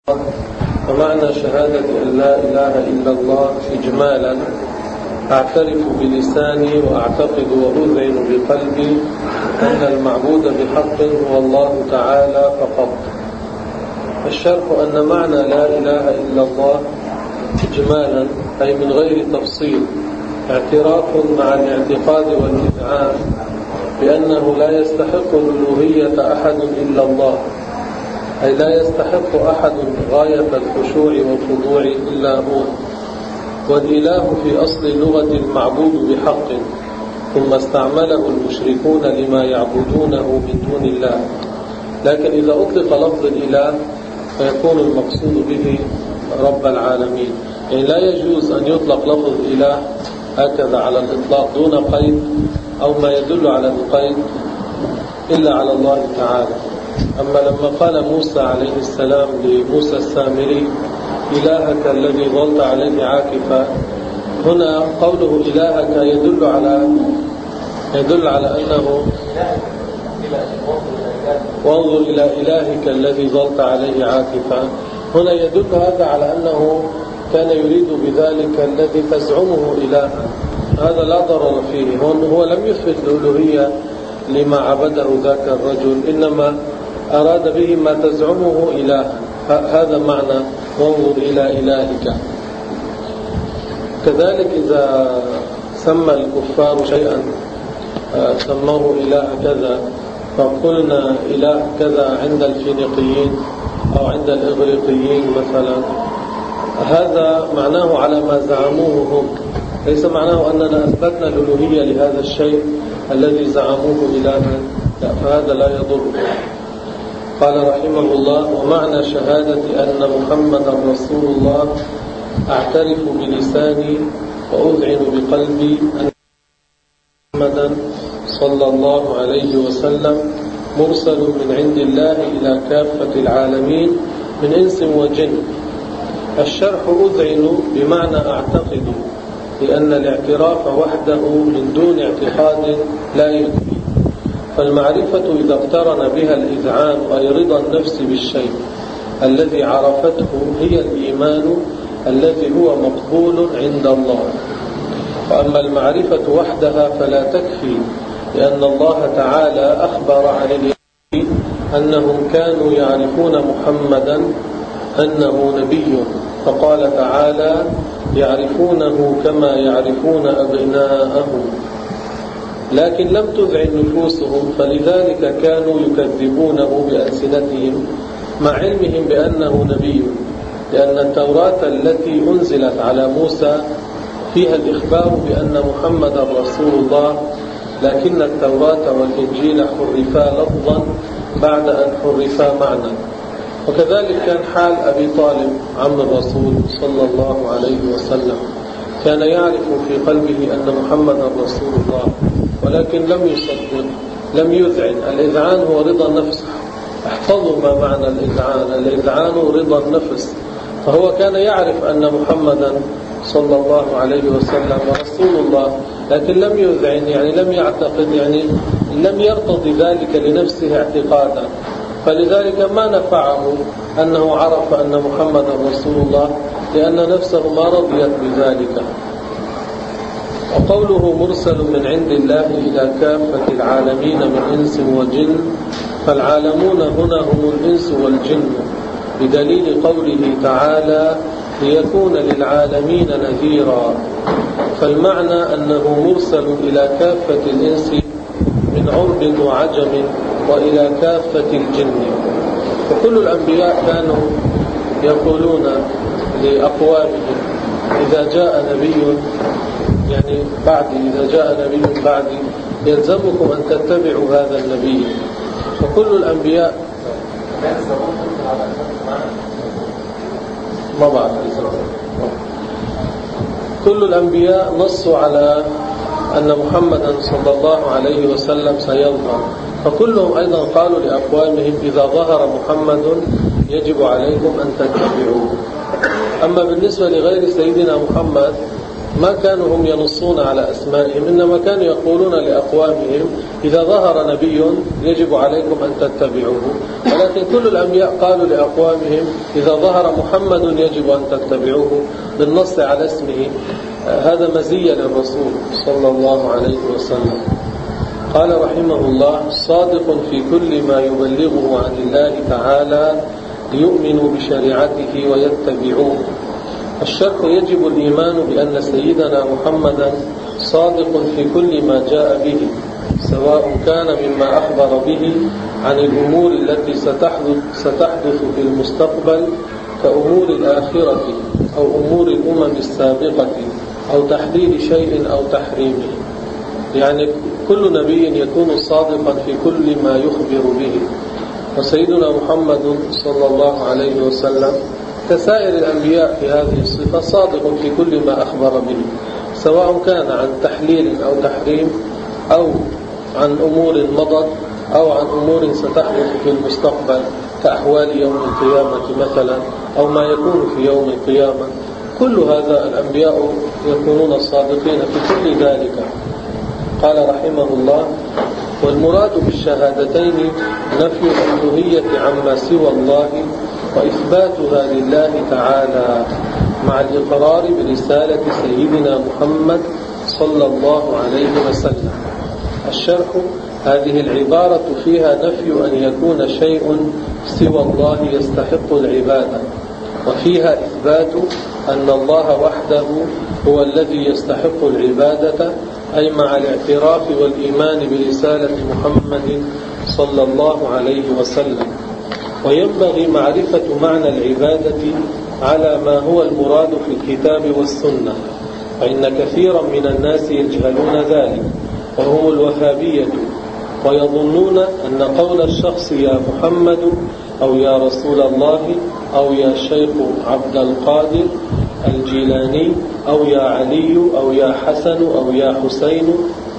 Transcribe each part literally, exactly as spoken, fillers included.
ومعنى شهادة أن لا إله إلا الله إجمالا: أعترف بلساني وأعتقد وأذعن بقلبي أن المعبود بحق هو الله تعالى فقط. الشرح أن معنى لا إله إلا الله إجمالا أي من غير تفصيل اعتراف مع الاعتقاد والإذعان بأنه لا يستحق الألوهية أحد إلا الله، أي لا يستحق أحد غاية الخشوع والخضوع إلا هو. والإله في أصل اللغة المعبود بحق، ثم استعمله المشركون لما يعبدونه من دون الله. لكن إذا أطلق لفظ الإله فيكون المقصود به رب العالمين، يعني لا يجوز أن يطلق لفظ الإله هكذا على الإطلاق دون قيد أو ما يدل على القيد إلا على الله تعالى. أما لما قال موسى عليه السلام لموسى السامري: إلهك الذي ظلت عليه عاكفا، هنا قوله إلهك يدل على يدل على أنه وانظر إلى إلهك الذي ظلت عليه عاكفا، هنا يدل هذا على أنه كان يريد بذلك الذي تزعمه إلها، هذا لا ضرر فيه. هو لم يثبت الألوهية لما عبده ذاك الرجل، إنما أراد به ما تزعمه إلها، هذا معنى وانظر إلى إلهك. كذلك إذا سمى الكفار شيئا سموه إله كذا، فقلنا إله كذا عند الفينيقيين أو عند الإغريقيين مثلا، هذا معناه على ما زعموه هم، ليس معناه أننا أثبتنا الألوهية لهذا الشيء الذي زعموه إلها، فهذا لا يضر. قال رحمه الله: ومعنى شهادة أن محمدا رسول الله أعترف بلساني وأذعن بقلبي أن محمدا صلى الله عليه وسلم مرسل من عند الله إلى كافة العالمين من إنس وجن. الشرح أذعن بمعنى أعتقد، لأن الاعتراف وحده من دون اعتقاد لا يكفي، فالمعرفة إذا اقترن بها الإذعان أي رضا النفس بالشيء الذي عرفته هي الإيمان الذي هو مقبول عند الله. وأما المعرفة وحدها فلا تكفي، لأن الله تعالى أخبر عن اليهود أنهم كانوا يعرفون محمدا أنه نبي، فقال تعالى: يعرفونه كما يعرفون أبناءهم، لكن لم تذعن نفوسهم، فلذلك كانوا يكذبونه بألسنتهم مع علمهم بأنه نبي، لأن التوراة التي أنزلت على موسى فيها الإخبار بأن محمدا رسول الله، لكن التوراة والإنجيل حرفا لفظا بعد أن حرفا معنى. وكذلك كان حال أبي طالب عم الرسول صلى الله عليه وسلم، كان يعرف في قلبه أن محمدا رسول الله، ولكن لم يصدق، لم يذعن. الإذعان هو رضا النفس، احفظوا ما معنى الإذعان، الإذعان رضا النفس. فهو كان يعرف أن محمدا صلى الله عليه وسلم رسول الله، لكن لم يذعن، يعني لم يعتقد، يعني لم يرتضي ذلك لنفسه اعتقادا، فلذلك ما نفعه أنه عرف أن محمدا رسول الله، لأن نفسه ما رضيت بذلك. وقوله مرسل من عند الله إلى كافة العالمين من إنس وجن، فالعالمون هنا هم الإنس والجن، بدليل قوله تعالى: ليكون للعالمين نذيرا. فالمعنى أنه مرسل إلى كافة الإنس من عرب وعجم وإلى كافة الجن. وكل الأنبياء كانوا يقولون لأقوامهم: إذا جاء نبي، يعني بعدي، إذا جاء نبي بعدي يلزمكم أن تتبعوا هذا النبي. فكل الأنبياء ما بعد كل الأنبياء نصوا على أن محمدا صلى الله عليه وسلم سيظهر، فكلهم أيضا قالوا لأقوامهم: إذا ظهر محمد يجب عليكم أن تتبعوه. أما بالنسبة لغير سيدنا محمد ما كانوا هم ينصون على أسمائهم، إنما كانوا يقولون لأقوامهم إذا ظهر نبي يجب عليكم أن تتبعوه. ولكن كل الأنبياء قالوا لأقوامهم إذا ظهر محمد يجب أن تتبعوه بالنص على اسمه. هذا مزية للرسول صلى الله عليه وسلم. قال رحمه الله: صادق في كل ما يبلغه عن الله تعالى ليؤمنوا بشريعته ويتبعوه. الشرح: يجب الإيمان بأن سيدنا محمدا صادق في كل ما جاء به، سواء كان مما أخبر به عن الأمور التي ستحدث, ستحدث في المستقبل كأمور الآخرة أو أمور الأمم السابقة أو تحديد شيء أو تحريمه. يعني كل نبي يكون صادقا في كل ما يخبر به، وسيدنا محمد صلى الله عليه وسلم كسائر الأنبياء في هذه الصفة صادق في كل ما أخبر به، سواء كان عن تحليل أو تحريم أو عن أمور مضت أو عن أمور ستحدث في المستقبل كأحوال يوم القيامة مثلا أو ما يكون في يوم القيامة. كل هذا الأنبياء يكونون صادقين في كل ذلك. قال رحمه الله: والمراد بالشهادتين نفي الألوهية عما سوى الله وإثباتها لله تعالى مع الإقرار برسالة سيدنا محمد صلى الله عليه وسلم. الشرح: هذه العبارة فيها نفي أن يكون شيء سوى الله يستحق العبادة، وفيها إثبات أن الله وحده هو الذي يستحق العبادة، أي مع الاعتراف والإيمان برسالة محمد صلى الله عليه وسلم. وينبغي معرفة معنى العبادة على ما هو المراد في الكتاب والسنة، فإن كثيرا من الناس يجهلون ذلك، وهم الوهابية، ويظنون أن قول الشخص يا محمد أو يا رسول الله أو يا شيخ عبد القادر الجيلاني أو يا علي أو يا حسن أو يا حسين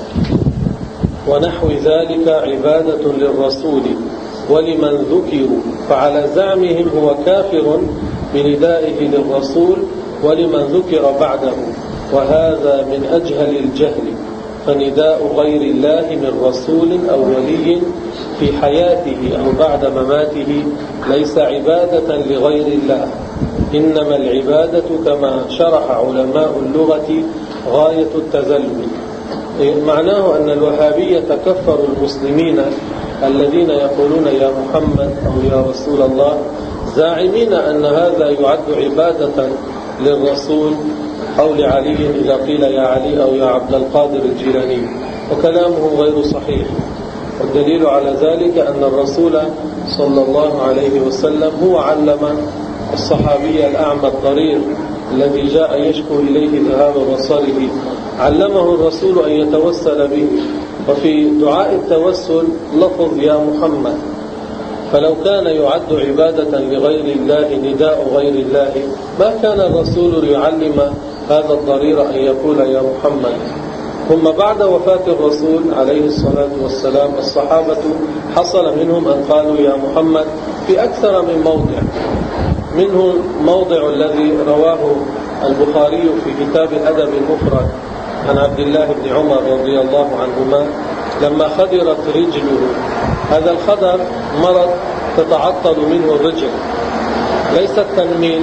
ونحو ذلك عبادة للرسول ولمن ذكروا، فعلى زعمهم هو كافر بندائه للرسول ولمن ذكر بعده، وهذا من أجهل الجهل. فنداء غير الله من رسول أو ولي في حياته أو بعد مماته ليس عبادة لغير الله، إنما العبادة كما شرح علماء اللغة غاية التذلل. معناه أن الوهابية كفروا المسلمين الذين يقولون يا محمد أو يا رسول الله، زاعمين أن هذا يعد عبادة للرسول أو لعلي إذا قيل يا علي أو يا عبد القادر الجيلاني، وكلامه غير صحيح. والدليل على ذلك أن الرسول صلى الله عليه وسلم هو علم الصحابي الأعمى الضرير الذي جاء يشكو إليه ذهاب بصره، علمه الرسول أن يتوسل به، وفي دعاء التوسل لفظ يا محمد. فلو كان يعد عبادة لغير الله نداء غير الله ما كان الرسول يعلم هذا الضرير أن يقول يا محمد. ثم بعد وفاة الرسول عليه الصلاة والسلام الصحابة حصل منهم أن قالوا يا محمد في أكثر من موضع، منه موضع الذي رواه البخاري في كتاب الأدب المفرد عن عبد الله بن عمر رضي الله عنهما لما خدرت رجله. هذا الخدر مرض تتعطل منه الرجل، ليس التنميل،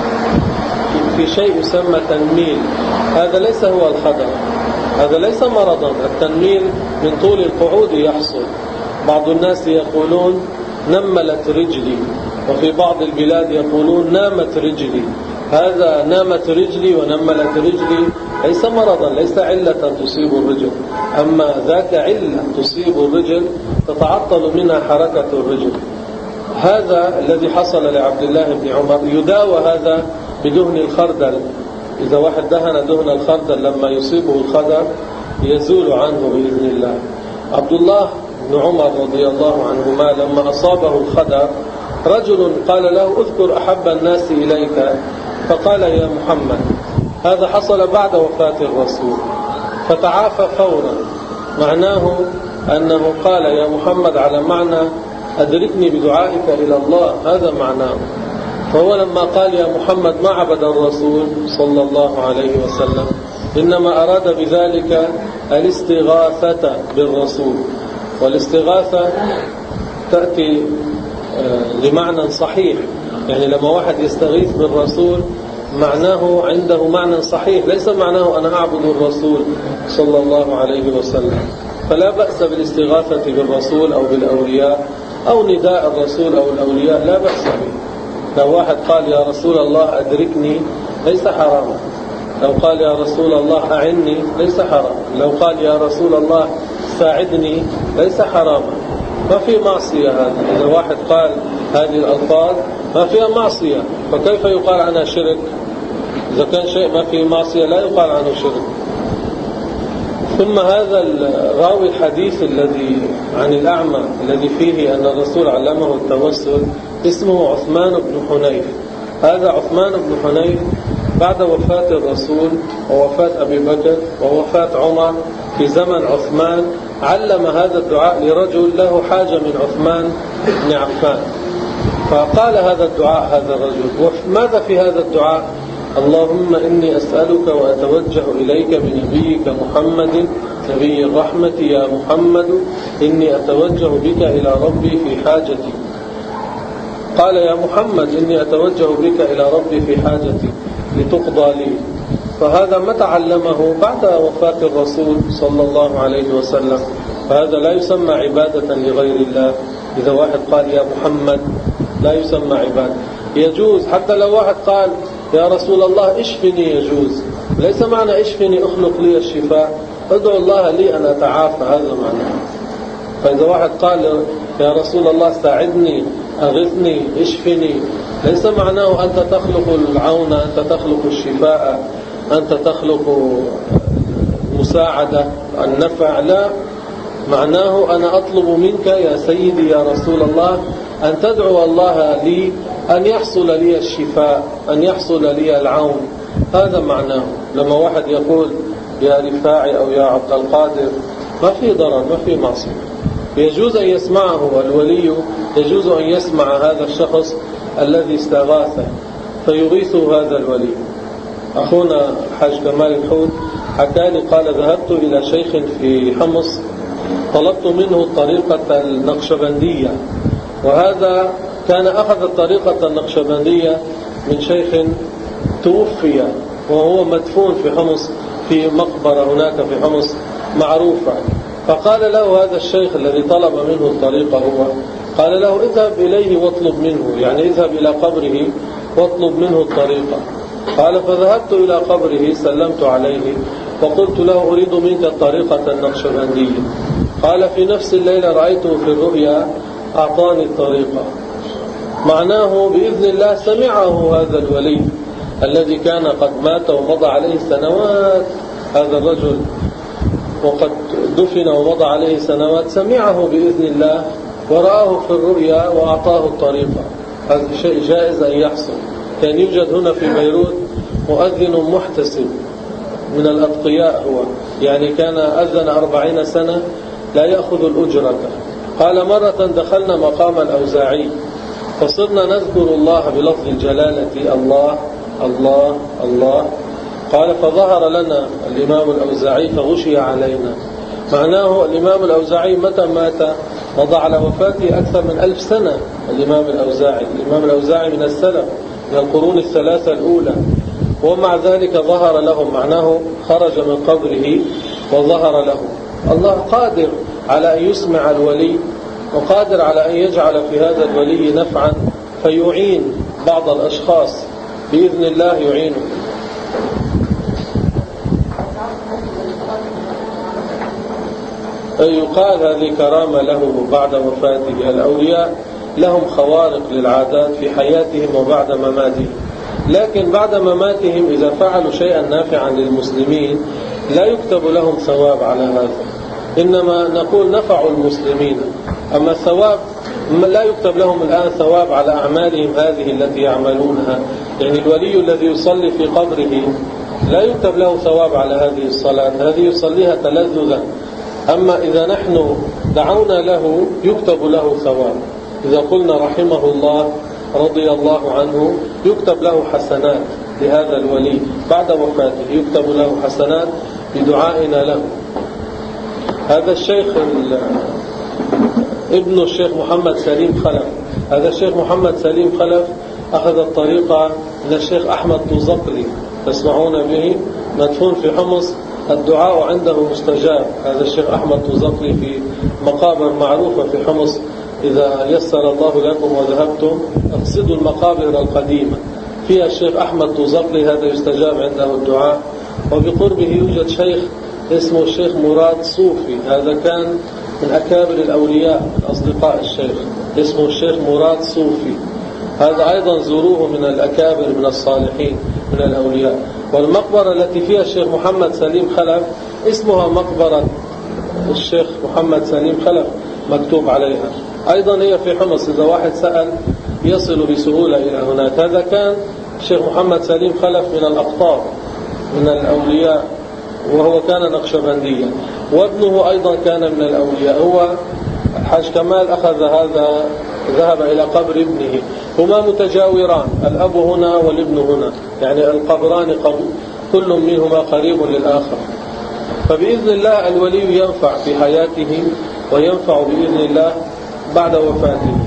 في شيء يسمى تنميل، هذا ليس هو الخدر، هذا ليس مرضا. التنميل من طول القعود يحصل. بعض الناس يقولون نملت رجلي، وفي بعض البلاد يقولون نامت رجلي. هذا نامت رجلي ونملت رجلي ليس مرضا، ليس علة تصيب الرجل، أما ذاك علة تصيب الرجل تتعطل منها حركة الرجل. هذا الذي حصل لعبد الله بن عمر. يداوى هذا بدهن الخردل، إذا واحد دهن دهن الخردل لما يصيبه الخدر يزول عنه بإذن الله. عبد الله بن عمر رضي الله عنهما لما أصابه الخدر رجل قال له اذكر أحب الناس إليك، فقال يا محمد. هذا حصل بعد وفاة الرسول، فتعافى فورا. معناه أنه قال يا محمد على معنى أدركني بدعائك إلى الله، هذا معناه. فهو لما قال يا محمد ما عبد الرسول صلى الله عليه وسلم، إنما أراد بذلك الاستغاثة بالرسول. والاستغاثة تأتي لمعنى صحيح، يعني لما واحد يستغيث بالرسول معناه عنده معنى صحيح، ليس معناه أنا أعبد الرسول صلى الله عليه وسلم. فلا بأس بالاستغاثة بالرسول أو بالأولياء أو نداء الرسول أو الأولياء، لا بأس به. لو واحد قال يا رسول الله أدركني ليس حراما، لو قال يا رسول الله أعني ليس حراما، لو قال يا رسول الله ساعدني ليس حراما، ما في معصية. هذا إذا واحد قال هذه الألفاظ ما فيها معصية، فكيف يقال عنها شرك؟ إذا كان شيء ما فيه معصية لا يقال عنه شرك. ثم هذا الراوي الحديث الذي عن الأعمى الذي فيه أن الرسول علمه التوسل اسمه عثمان بن حنيف. هذا عثمان بن حنيف بعد وفاة الرسول ووفاة أبي بكر ووفاة عمر في زمن عثمان علم هذا الدعاء لرجل له حاجة من عثمان بن عفان، فقال هذا الدعاء هذا الرجل. وماذا في هذا الدعاء؟ اللهم إني أسألك وأتوجه إليك بنبيك محمد نبي الرحمة يا محمد إني أتوجه بك إلى ربي في حاجتي. قال يا محمد إني أتوجه بك إلى ربي في حاجتي لتقضى لي. فهذا ما تعلمه بعد وفاة الرسول صلى الله عليه وسلم، فهذا لا يسمى عبادة لغير الله. إذا واحد قال يا محمد لا يسمى عبادة. يجوز حتى لو واحد قال يا رسول الله اشفني، يجوز. ليس معنى اشفني اخلق لي الشفاء، ادعو الله لي أن أتعافى، هذا معنى. فإذا واحد قال يا رسول الله ساعدني أغثني اشفني، ليس معناه أنت تخلق العون، أنت تخلق الشفاء، أنت تخلق مساعدة النفع، لا، معناه أنا أطلب منك يا سيدي يا رسول الله أن تدعو الله لي أن يحصل لي الشفاء، أن يحصل لي العون، هذا معناه. لما واحد يقول يا رفاعي أو يا عبد القادر ما في ضرر، ما في معصية. يجوز أن يسمعه الولي، يجوز أن يسمع هذا الشخص الذي استغاثه فيغيثه هذا الولي. أخونا حاج كمال الحوت حكى لي قال ذهبت إلى شيخ في حمص طلبت منه الطريقة النقشبندية، وهذا كان أخذ الطريقة النقشبندية من شيخ توفي وهو مدفون في حمص في مقبرة هناك في حمص معروفة. فقال له هذا الشيخ الذي طلب منه الطريقة هو قال له اذهب إليه واطلب منه، يعني اذهب إلى قبره واطلب منه الطريقة. قال فذهبت إلى قبره سلمت عليه وقلت له أريد منك الطريقة النقشبندية. قال في نفس الليلة رأيته في الرؤيا أعطاني الطريقة. معناه بإذن الله سمعه هذا الولي الذي كان قد مات ومضى عليه سنوات، هذا الرجل وقد دفن ومضى عليه سنوات، سمعه بإذن الله ورآه في الرؤيا وأعطاه الطريقة. هذا شيء جائز أن يحصل. كان يوجد هنا في بيروت مؤذن محتسب من الأتقياء هو، يعني كان أذن أربعين سنة لا يأخذ الأجرة. قال مرة دخلنا مقام الأوزاعي فصرنا نذكر الله بلفظ الجلالة الله الله الله. قال فظهر لنا الإمام الأوزاعي فغشي علينا. معناه الإمام الأوزاعي متى مات؟ مضى على وفاته أكثر من ألف سنة. الإمام الأوزاعي الإمام الأوزاعي من السلف من القرون الثلاثة الأولى، ومع ذلك ظهر لهم، معناه خرج من قبره وظهر لهم. الله قادر على أن يسمع الولي وقادر على أن يجعل في هذا الولي نفعا فيعين بعض الأشخاص بإذن الله يعينه. يقال هذه كرامة له بعد وفاته. الأولياء لهم خوارق للعادات في حياتهم وبعد مماتهم، لكن بعد مماتهم إذا فعلوا شيئا نافعا للمسلمين لا يكتب لهم ثواب على هذا، إنما نقول نفعوا المسلمين. أما الثواب لا يكتب لهم الآن ثواب على أعمالهم هذه التي يعملونها. يعني الولي الذي يصلي في قبره لا يكتب له ثواب على هذه الصلاة، هذه يصليها تلذذا. أما إذا نحن دعونا له يكتب له ثواب. إذا قلنا رحمه الله رضي الله عنه يكتب له حسنات. لهذا الولي بعد وفاته، يكتب له حسنات بدعائنا له. هذا الشيخ ابن الشيخ محمد سليم خلف، هذا الشيخ محمد سليم خلف أخذ الطريقة من الشيخ أحمد طوزقلي، تسمعون به، مدفون في حمص، الدعاء عنده مستجاب. هذا الشيخ أحمد طوزقلي في مقابر معروفة في حمص، إذا يسر الله لكم وذهبتم اقصدوا المقابر القديمة، فيها الشيخ أحمد طوزقلي، هذا يستجاب عنده الدعاء. وبقربه يوجد شيخ اسمه الشيخ مراد صوفي، هذا كان من أكابر الأولياء من أصدقاء الشيخ، اسمه الشيخ مراد صوفي، هذا أيضا زوروه من الأكابر من الصالحين من الأولياء. والمقبرة التي فيها الشيخ محمد سليم خلف اسمها مقبرة الشيخ محمد سليم خلف مكتوب عليها، أيضا هي في حمص، إذا واحد سأل يصل بسهولة إلى هناك. هذا كان الشيخ محمد سليم خلف من الأقطار من الأولياء، وهو كان نقشبنديا، وابنه أيضا كان من الأولياء. هو حاج كمال أخذ هذا، ذهب إلى قبر ابنه، هما متجاوران، الأب هنا والابن هنا، يعني القبران كل منهما قريب للآخر. فبإذن الله الولي ينفع في حياته وينفع بإذن الله بعد وفاته.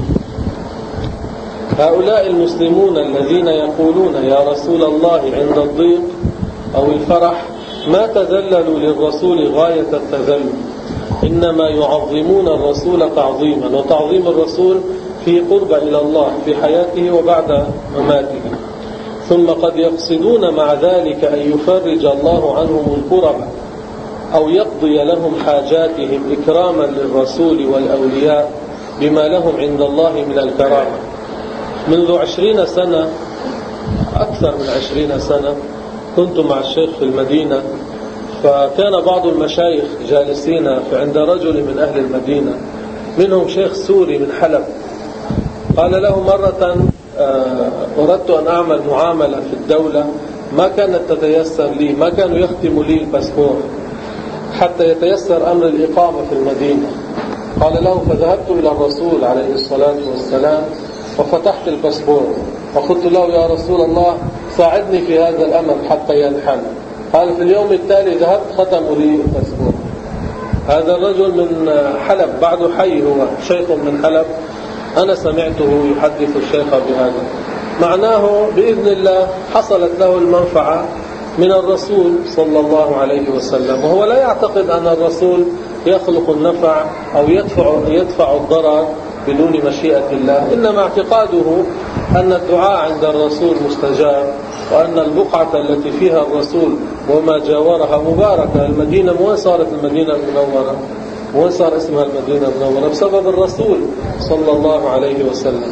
هؤلاء المسلمون الذين يقولون يا رسول الله عند الضيق أو الفرح ما تذللوا للرسول غاية التذلل، إنما يعظمون الرسول تعظيما، وتعظيم الرسول في قرب إلى الله في حياته وبعد مماته. ثم قد يقصدون مع ذلك أن يفرج الله عنهم الكرب أو يقضي لهم حاجاتهم إكراما للرسول والأولياء بما لهم عند الله من الكرامة. منذ عشرين سنة، أكثر من عشرين سنة، كنت مع الشيخ في المدينة، فكان بعض المشايخ جالسين عند رجل من أهل المدينة، منهم شيخ سوري من حلب، قال له مرة أردت أن أعمل معاملة في الدولة ما كانت تتيسر لي، ما كانوا يختموا لي الباسبور حتى يتيسر أمر الإقامة في المدينة. قال له فذهبت إلى الرسول عليه الصلاة والسلام وفتحت الباسبور وقلت له يا رسول الله ساعدني في هذا الأمر حتى ينحل. قال في اليوم التالي ذهبت ختموا لي الباسبور. هذا الرجل من حلب، بعد حي، هو شيخ من حلب، أنا سمعته يحدث الشيخ بهذا. معناه بإذن الله حصلت له المنفعة من الرسول صلى الله عليه وسلم، وهو لا يعتقد أن الرسول يخلق النفع أو يدفع, يدفع الضرر بدون مشيئة الله، إنما اعتقاده أن الدعاء عند الرسول مستجاب، وأن البقعة التي فيها الرسول وما جاورها مباركة. المدينة وين صارت المدينة المنورة؟ وين صار اسمها المدينة المنورة؟ بسبب الرسول صلى الله عليه وسلم.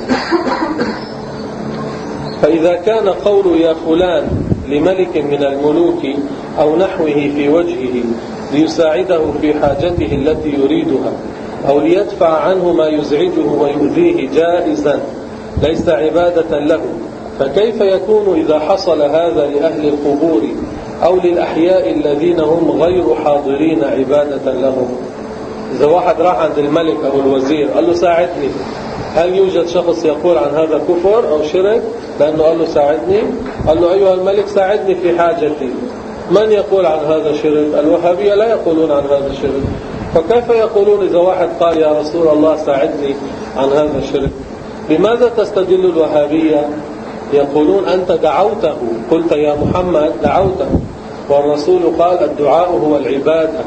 فإذا كان قول يا فلان لملك من الملوك أو نحوه في وجهه ليساعده في حاجته التي يريدها أو ليدفع عنه ما يزعجه ويؤذيه جائزا ليس عبادة له، فكيف يكون إذا حصل هذا لأهل القبور أو للأحياء الذين هم غير حاضرين عبادة لهم؟ إذا واحد راح عند الملك أو الوزير قال له ساعدني، هل يوجد شخص يقول عن هذا كفر أو شرك لأنه قال له ساعدني؟ قال له أيها الملك ساعدني في حاجتي. من يقول عن هذا شرك؟ الوهابية لا يقولون عن هذا الشرك. فكيف يقولون إذا واحد قال يا رسول الله ساعدني عن هذا الشرك؟ بماذا تستدل الوهابية؟ يقولون أنت دعوته، قلت يا محمد دعوته، والرسول قال الدعاء هو العبادة.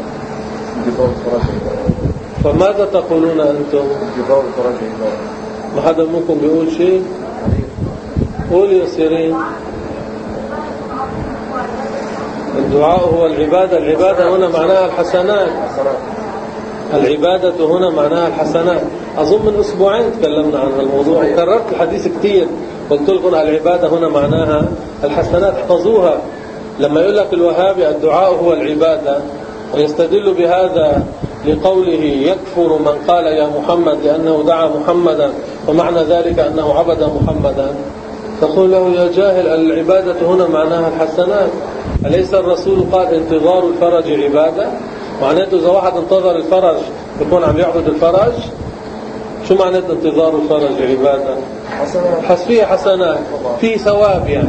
فماذا تقولون أنتم؟ ما حدا منكم بيقول شيء؟ قول يا سيرين. الدعاء هو العبادة، العبادة هنا معناها الحسنات، العبادة هنا معناها الحسنات. أظن من أسبوعين تكلمنا عن الموضوع وكررت الحديث كتير، قلت لكم العبادة هنا معناها الحسنات، احفظوها. لما يقول لك الوهابي الدعاء هو العبادة ويستدل بهذا لقوله يكفر من قال يا محمد لأنه دعا محمدا ومعنى ذلك أنه عبد محمدا، تقول له يا جاهل العبادة هنا معناها الحسنات. أليس الرسول قال انتظار الفرج عبادة؟ معناته إذا واحد انتظر الفرج يكون عم يعبد الفرج؟ شو معناته انتظار الفرج عبادة؟ حسنات، فيه حسنات، فيه ثواب يعني.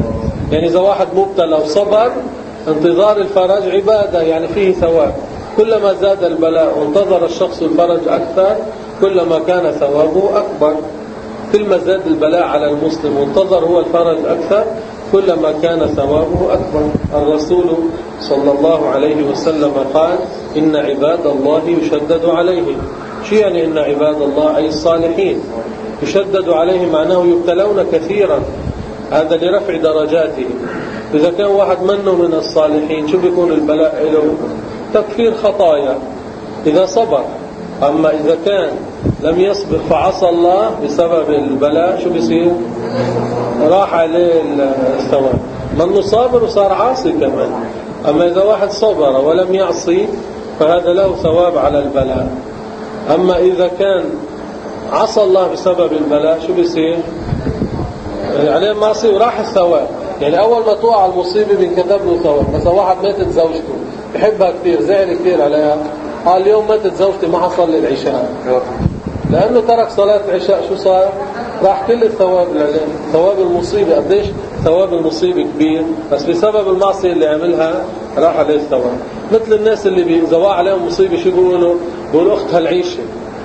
يعني إذا واحد مبتلى وصبر انتظار الفرج عبادة، يعني فيه ثواب. كلما زاد البلاء وانتظر الشخص الفرج أكثر كلما كان ثوابه أكبر. كل ما زاد البلاء على المسلم وانتظر هو الفرج أكثر كلما كان ثوابه أكبر. الرسول صلى الله عليه وسلم قال إن عباد الله يشدد عليهم. شو يعني إن عباد الله؟ أي الصالحين يشدد عليهم، معناه يبتلون كثيرا، هذا لرفع درجاتهم. إذا كان واحد منه من الصالحين شو بيكون البلاء له؟ تكفير خطايا إذا صبر. أما إذا كان لم يصبر فعصى الله بسبب البلاء شو بيصير؟ راح عليه الثواب. من صابر وصار عاصي كمان. أما إذا واحد صبر ولم يعصي فهذا له ثواب على البلاء. أما إذا كان عصى الله بسبب البلاء شو بيصير؟ عليه معصية وراح الثواب. يعني أول ما توقع المصيبة بينكتب له ثواب. مثلا واحد ماتت زوجته بحبها كثير، زعل كثير عليها، قال اليوم ماتت زوجتي ما حصل لي العشاء، لأنه ترك صلاة العشاء شو صار؟ راح كل الثواب عليه. ثواب المصيبة قديش؟ ثواب المصيبة كبير، بس بسبب المعصية اللي عملها راح عليه الثواب. مثل الناس اللي بيزوا عليهم مصيبة شو بيقولوا؟ بيقولوا أختها العيشة.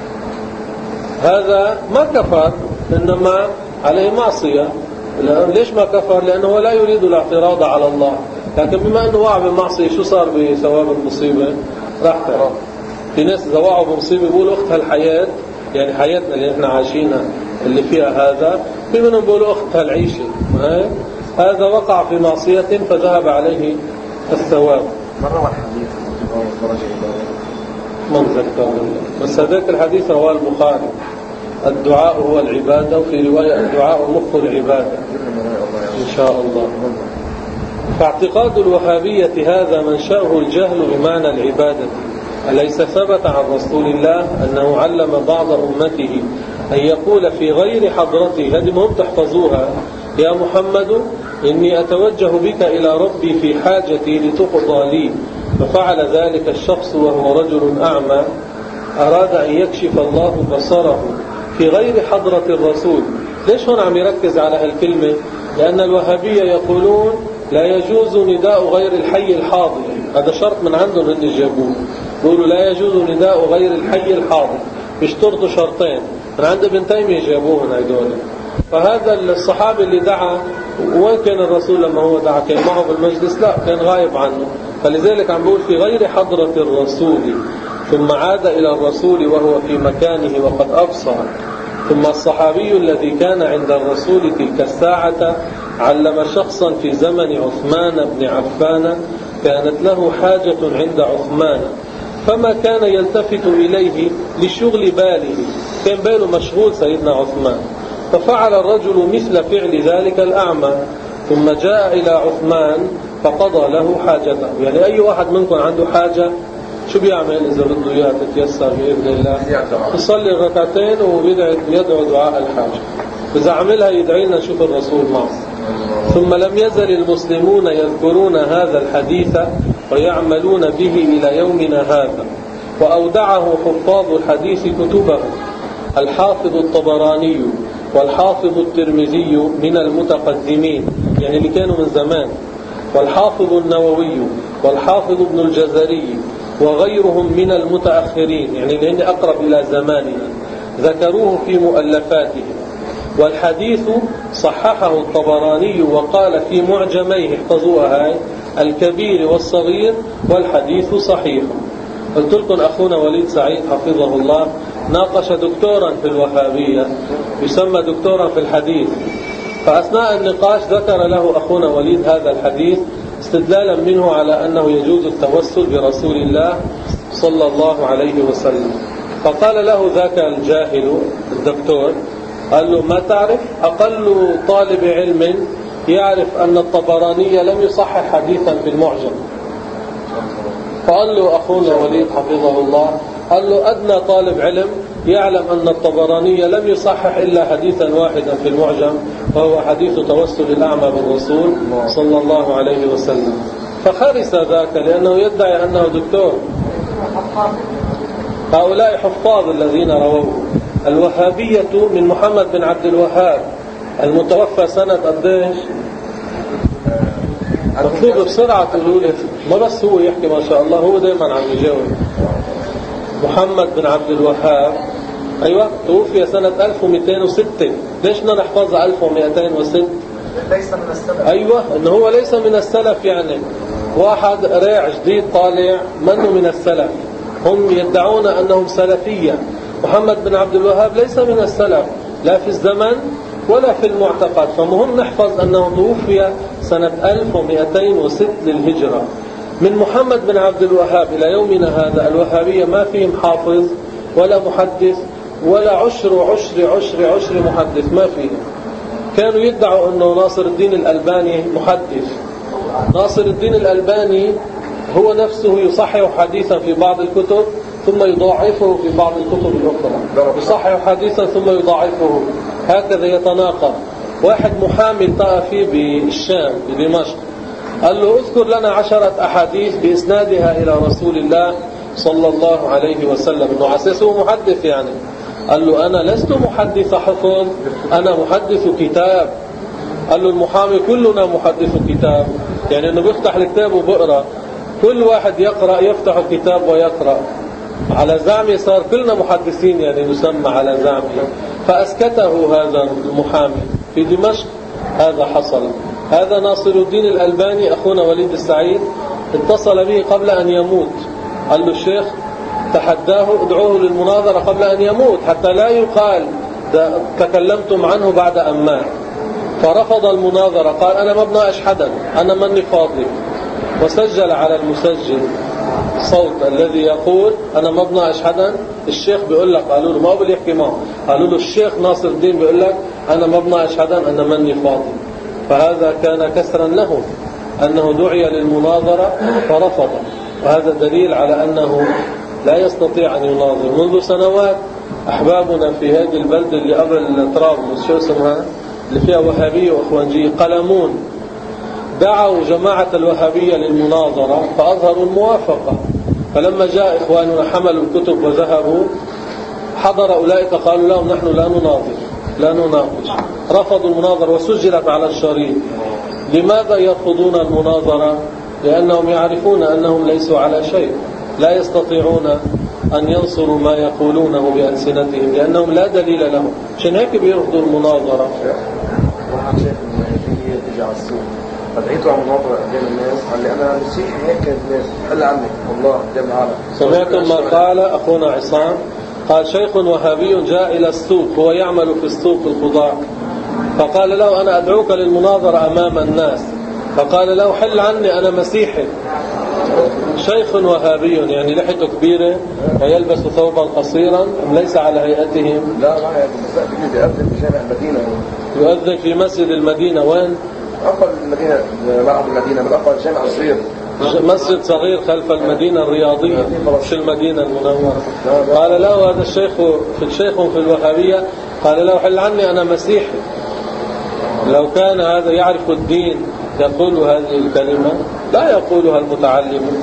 هذا ما كفر، إنما عليه معصية. ليش ما كفر؟ لأنه لا يريد الاعتراض على الله، لكن بما أنه وقع بمعصية شو صار بثواب المصيبة؟ راح تعرف. في ناس إذا وقعوا بمصيبة بيقولوا أختها الحياة، يعني حياتنا اللي احنا عايشينها اللي فيها هذا، في منهم بيقولوا أختها العيشة. هذا وقع في معصية فذهب عليه الثواب. مرة الحديث ما نذكر بس هذاك الحديث رواه البخاري. الدعاء هو العبادة، وفي رواية الدعاء مخ العبادة إن شاء الله. فاعتقاد الوهابية هذا منشأه الجهل بمعنى العبادة. أليس ثبت عن رسول الله أنه علم بعض أمته أن يقول في غير حضرته، هذه مهم تحفظوها، يا محمد إني أتوجه بك إلى ربي في حاجتي لتقضى لي، ففعل ذلك الشخص وهو رجل أعمى أراد أن يكشف الله بصره في غير حضرة الرسول. ليش هون عم يركز على هالكلمة؟ لأن الوهابية يقولون لا يجوز نداء غير الحي الحاضر. هذا شرط من عندهم هن جابوه، يقولوا لا يجوز نداء غير الحي الحاضر، بيشترطوا شرطين من عند ابن تيمية جابوهن هذول. فهذا الصحابي اللي دعا، وين كان الرسول لما هو دعا؟ كان معه بالمجلس؟ لا، كان غايب عنه. فلذلك عم بقول في غير حضرة الرسول، ثم عاد إلى الرسول وهو في مكانه وقد أبصر. ثم الصحابي الذي كان عند الرسول تلك الساعة علم شخصا في زمن عثمان بن عفان كانت له حاجة عند عثمان، فما كان يلتفت إليه لشغل باله، كان باله مشغول سيدنا عثمان، ففعل الرجل مثل فعل ذلك الأعمى، ثم جاء إلى عثمان فقضى له حاجته. يعني أي واحد منكم عنده حاجة شو بيعمل إذا بده إياها تتيسر بإذن الله؟ يصلي ركعتين ويدعو دعاء الحاجة. إذا عملها يدعي لنا نشوف الرسول معه. ثم لم يزل المسلمون يذكرون هذا الحديث ويعملون به إلى يومنا هذا، وأودعه حفاظ الحديث كتبه. الحافظ الطبراني والحافظ الترمذي من المتقدمين، يعني اللي كانوا من زمان، والحافظ النووي والحافظ ابن الجزري وغيرهم من المتأخرين، يعني اللي أقرب إلى زماننا، ذكروه في مؤلفاتهم. والحديث صححه الطبراني وقال في معجميه، احفظوها هاي، الكبير والصغير، والحديث صحيح. قلت لكم أخونا وليد سعيد حفظه الله ناقش دكتورا في الوهابية يسمى دكتورا في الحديث، فأثناء النقاش ذكر له أخونا وليد هذا الحديث استدلالا منه على أنه يجوز التوسل برسول الله صلى الله عليه وسلم. فقال له ذاك الجاهل الدكتور، قال له ما تعرف؟ أقل طالب علم يعرف أن الطبراني لم يصحح حديثا في المعجم. فقال له أخونا وليد حفظه الله، قال له أدنى طالب علم يعلم أن الطبراني لم يصحح إلا حديثا واحدا في المعجم، وهو حديث توسل الأعمى بالرسول صلى الله عليه وسلم. فخرس ذاك لأنه يدعي أنه دكتور. هؤلاء حفاظ الذين رووه. الوهابية من محمد بن عبد الوهاب المتوفى سنة قديش؟ مطلوب بسرعة تقولوا لي، ما بس هو يحكي ما شاء الله، هو دائما عم يجاوب. محمد بن عبد الوهاب أيوة توفي سنة ألف ومئتين وستة. ليش بدنا نحفظها ألف ومئتين وستة؟ ليس من السلف. أيوة إنه هو ليس من السلف، يعني واحد راع جديد طالع منه من السلف، هم يدعون أنهم سلفية. محمد بن عبد الوهاب ليس من السلف لا في الزمن ولا في المعتقد، فمهم نحفظ أنه توفي سنة ألف ومئتين وستة للهجرة. من محمد بن عبد الوهاب إلى يومنا هذا الوهابية ما فيهم حافظ ولا محدث ولا عشر عشر عشر عشر محدث، ما فيهم. كانوا يدعوا أنه ناصر الدين الألباني محدث. ناصر الدين الألباني هو نفسه يصحح حديثا في بعض الكتب ثم يضاعفه في بعض الكتب الأخرى، يصحح حديثا ثم يضاعفه، هكذا يتناقض. واحد محامي التقى فيه بالشام بدمشق، قال له اذكر لنا عشرة أحاديث بإسنادها إلى رسول الله صلى الله عليه وسلم، إنه عساسه محدث يعني. قال له أنا لست محدث حفظ، أنا محدث كتاب. قال له المحامي كلنا محدث كتاب، يعني أنه بيفتح الكتاب وبقرأ، كل واحد يقرأ يفتح الكتاب ويقرأ. على زعمه صار كلنا محدثين، يعني نسمى على زعمه. فأسكته هذا المحامي في دمشق. هذا حصل. هذا ناصر الدين الألباني أخونا وليد السعيد اتصل به قبل أن يموت، قال له الشيخ تحداه ادعوه للمناظرة قبل أن يموت حتى لا يقال تكلمتم عنه بعد أن مات. فرفض المناظرة، قال أنا ما بناقش حدا، أنا مني فاضي. وسجل على المسجل صوت الذي يقول أنا ما بناقش حدا. الشيخ بيقول لك، قالوا له ما بقول يحكي معه، قالوا له الشيخ ناصر الدين بيقول لك أنا ما بناقش حدا، أنا مني فاضي. فهذا كان كسرا له أنه دعي للمناظرة فرفض، وهذا دليل على أنه لا يستطيع أن يناظر. منذ سنوات أحبابنا في هذه البلدة اللي قبل طرابلس، شو اسمها، اللي فيها وهابية وإخوانجية، قلمون، دعوا جماعة الوهابية للمناظرة فأظهروا الموافقة. فلما جاء إخواننا حملوا الكتب وذهبوا، حضر أولئك قالوا لهم نحن لا نناظر لا نناقش، رفضوا المناظرة وسجلت على الشريط. لماذا يرفضون المناظرة؟ لأنهم يعرفون أنهم ليسوا على شيء، لا يستطيعون أن ينصروا ما يقولونه بألسنتهم، لأنهم لا دليل لهم، عشان هيك بيرفضوا المناظرة. واحد شايف إن هي تيجي على السوق، فدعيته على مناظرة قدام الناس، قال لي أنا مسيحي هيك الناس حل عني والله قدام العالم. سمعتم ما قال أخونا عصام؟ قال شيخ وهابي جاء إلى السوق، هو يعمل في السوق في الخضار، فقال له أنا أدعوك للمناظرة أمام الناس، فقال له حل عني أنا مسيحي. شيخ وهابي يعني لحيته كبيرة ويلبس ثوبا قصيرا، ليس على هيئتهم. لا لا يؤذن في جامع المدينة، يؤذن في مسجد المدينة. وين؟ أقل المدينة، معهد المدينة، من أقل جامع صغير، مسجد صغير خلف المدينة الرياضية مش المدينة المنورة. قال له هذا الشيخ في الشيخ في الوهابية، قال له حل عني أنا مسيحي. لو كان هذا يعرف الدين يقول هذه الكلمة، لا يقولها المتعلم.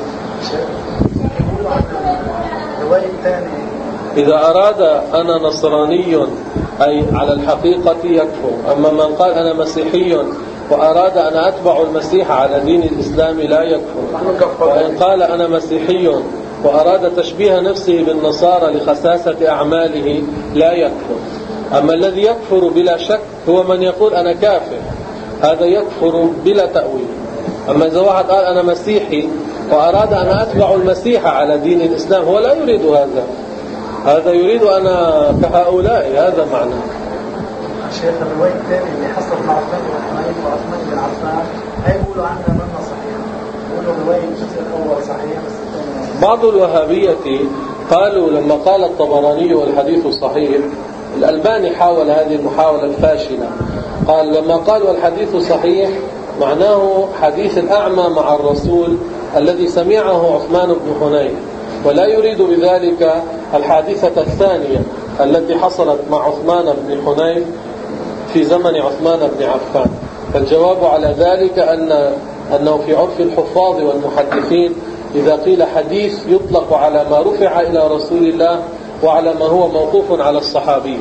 إذا أراد أنا نصراني أي على الحقيقة يكفر، أما من قال أنا مسيحي وأراد أن أتبع المسيح على دين الإسلام لا يكفر. وإن قال أنا مسيحي وأراد تشبيه نفسه بالنصارى لخساسة أعماله لا يكفر. أما الذي يكفر بلا شك هو من يقول أنا كافر، هذا يكفر بلا تأويل. أما إذا واحد قال أنا مسيحي وأراد أن أتبع المسيح على دين الإسلام، هو لا يريد هذا، هذا يريد أنا كهؤلاء، هذا معنى. شيخ الرواية الثانية اللي حصلت مع عثمان بن حنين وعثمان بن عفان، هاي يقولوا عنها منها صحيح، يقولوا الرواية الجزء الأول صحيح بس الثاني. بعض الوهابية قالوا لما قال الطبراني والحديث صحيح، الألباني حاول هذه المحاولة الفاشلة، قال لما قال والحديث صحيح معناه حديث الأعمى مع الرسول الذي سمعه عثمان بن حنين، ولا يريد بذلك الحادثة الثانية التي حصلت مع عثمان بن حنين في زمن عثمان بن عفان. فالجواب على ذلك أن أنه في عرف الحفاظ والمحدثين إذا قيل حديث يطلق على ما رفع إلى رسول الله وعلى ما هو موقوف على الصحابي.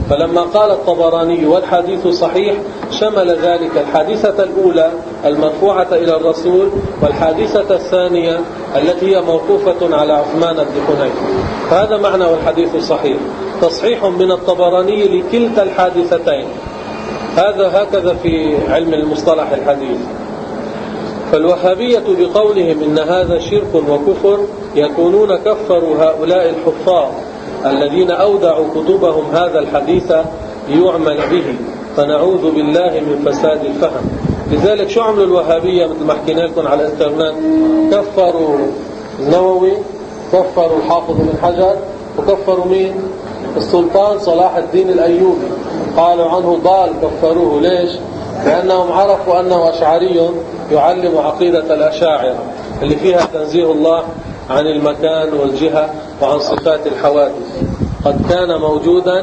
فلما قال الطبراني والحديث صحيح شمل ذلك الحادثة الأولى المرفوعة إلى الرسول والحادثة الثانية التي هي موقوفة على عثمان بن حنيف. فهذا معنى والحديث صحيح، تصحيح من الطبراني لكلتا الحادثتين. هذا هكذا في علم المصطلح الحديث. فالوهابية بقولهم إن هذا شرك وكفر يكونون كفروا هؤلاء الحفاظ الذين أودعوا كتبهم هذا الحديث ليعمل به، فنعوذ بالله من فساد الفهم. لذلك شو عملوا الوهابية مثل ما حكينا لكم على الانترنت؟ كفروا النووي، كفروا الحافظ بن حجر، وكفروا مين؟ السلطان صلاح الدين الأيوبي، قالوا عنه ضال، كفروه. ليش؟ لأنهم عرفوا أنه أشعري يعلم عقيدة الأشاعرة اللي فيها تنزيه الله عن المكان والجهة وعن صفات الحوادث. قد كان موجودا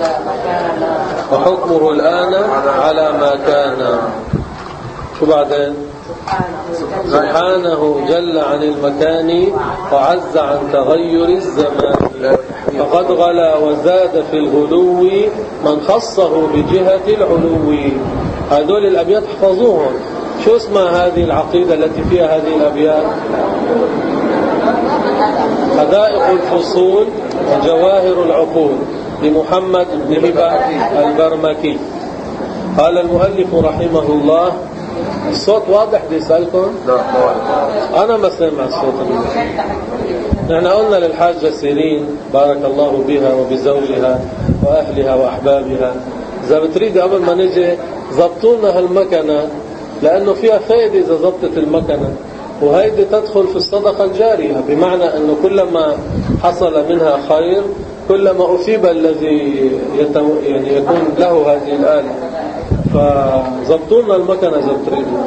وحكمه الآن على ما كان. شو بعدين؟ سبحانه جل عن المكان وعز عن تغير الزمان، فقد غلا وزاد في الغلو من خصه بجهة العلو. هذول الأبيات احفظوهم. شو اسمها هذه العقيدة التي فيها هذه الأبيات؟ حدائق الفصول وجواهر العقول لمحمد بن هبة البرمكي. قال المؤلف رحمه الله. الصوت واضح بيسألكم؟ أنا ما سمع الصوت. نحن قلنا للحاجة سيرين بارك الله بها وبزوجها وأهلها وأحبابها إذا بتريد قبل ما نجي زبطونا هالمكنة، لأنه فيها فائدة إذا زبطت المكنة، وهيدي تدخل في الصدقة الجارية، بمعنى أنه كلما حصل منها خير كلما أثيب الذي يتو... يعني يكون له هذه الآلة. فزبطونا المكنة إذا بتريدوا.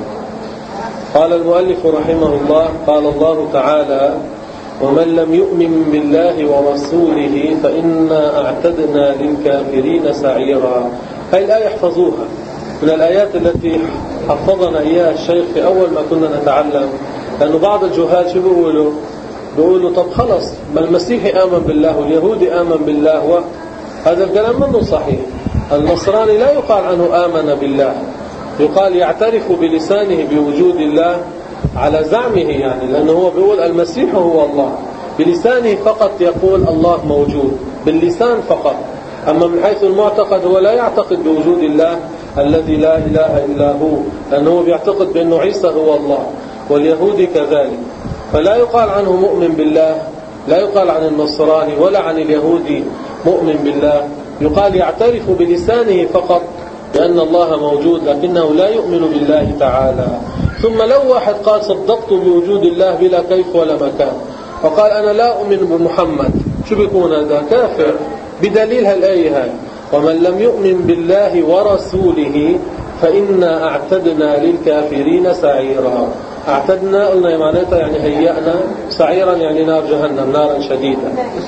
قال المؤلف رحمه الله. قال الله تعالى: ومن لم يؤمن بالله ورسوله فإنا أعتدنا للكافرين سعيرا. هاي الآية احفظوها، من الآيات التي حفظنا إياها الشيخ في أول ما كنا نتعلم. لأنه بعض الجهال شو بيقولوا؟ بيقولوا طب خلص ما المسيحي آمن بالله واليهودي آمن بالله، هذا الكلام منه صحيح. النصراني لا يقال عنه آمن بالله، يقال يعترف بلسانه بوجود الله على زعمه، يعني لأنه هو بيقول المسيح هو الله، بلسانه فقط يقول الله موجود باللسان فقط. أما من حيث المعتقد هو لا يعتقد بوجود الله الذي لا إله إلا هو، لأنه بيعتقد بأنه عيسى هو الله، واليهودي كذلك. فلا يقال عنه مؤمن بالله، لا يقال عن النصراني ولا عن اليهودي مؤمن بالله، يقال يعترف بلسانه فقط بأن الله موجود، لكنه لا يؤمن بالله تعالى. ثم لو واحد قال صدقت بوجود الله بلا كيف ولا مكان، فقال أنا لا أؤمن بمحمد، شو بيكون هذا؟ كافر، بدليل هالآية هاي: ومن لم يؤمن بالله ورسوله فإنا أعتدنا للكافرين سعيرا. أعتدنا قلنا معناتها يعني هيأنا، سعيرا يعني نار جهنم، نارا شديدة.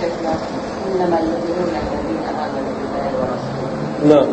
إنما الذين آمنوا بالله ورسوله. نعم.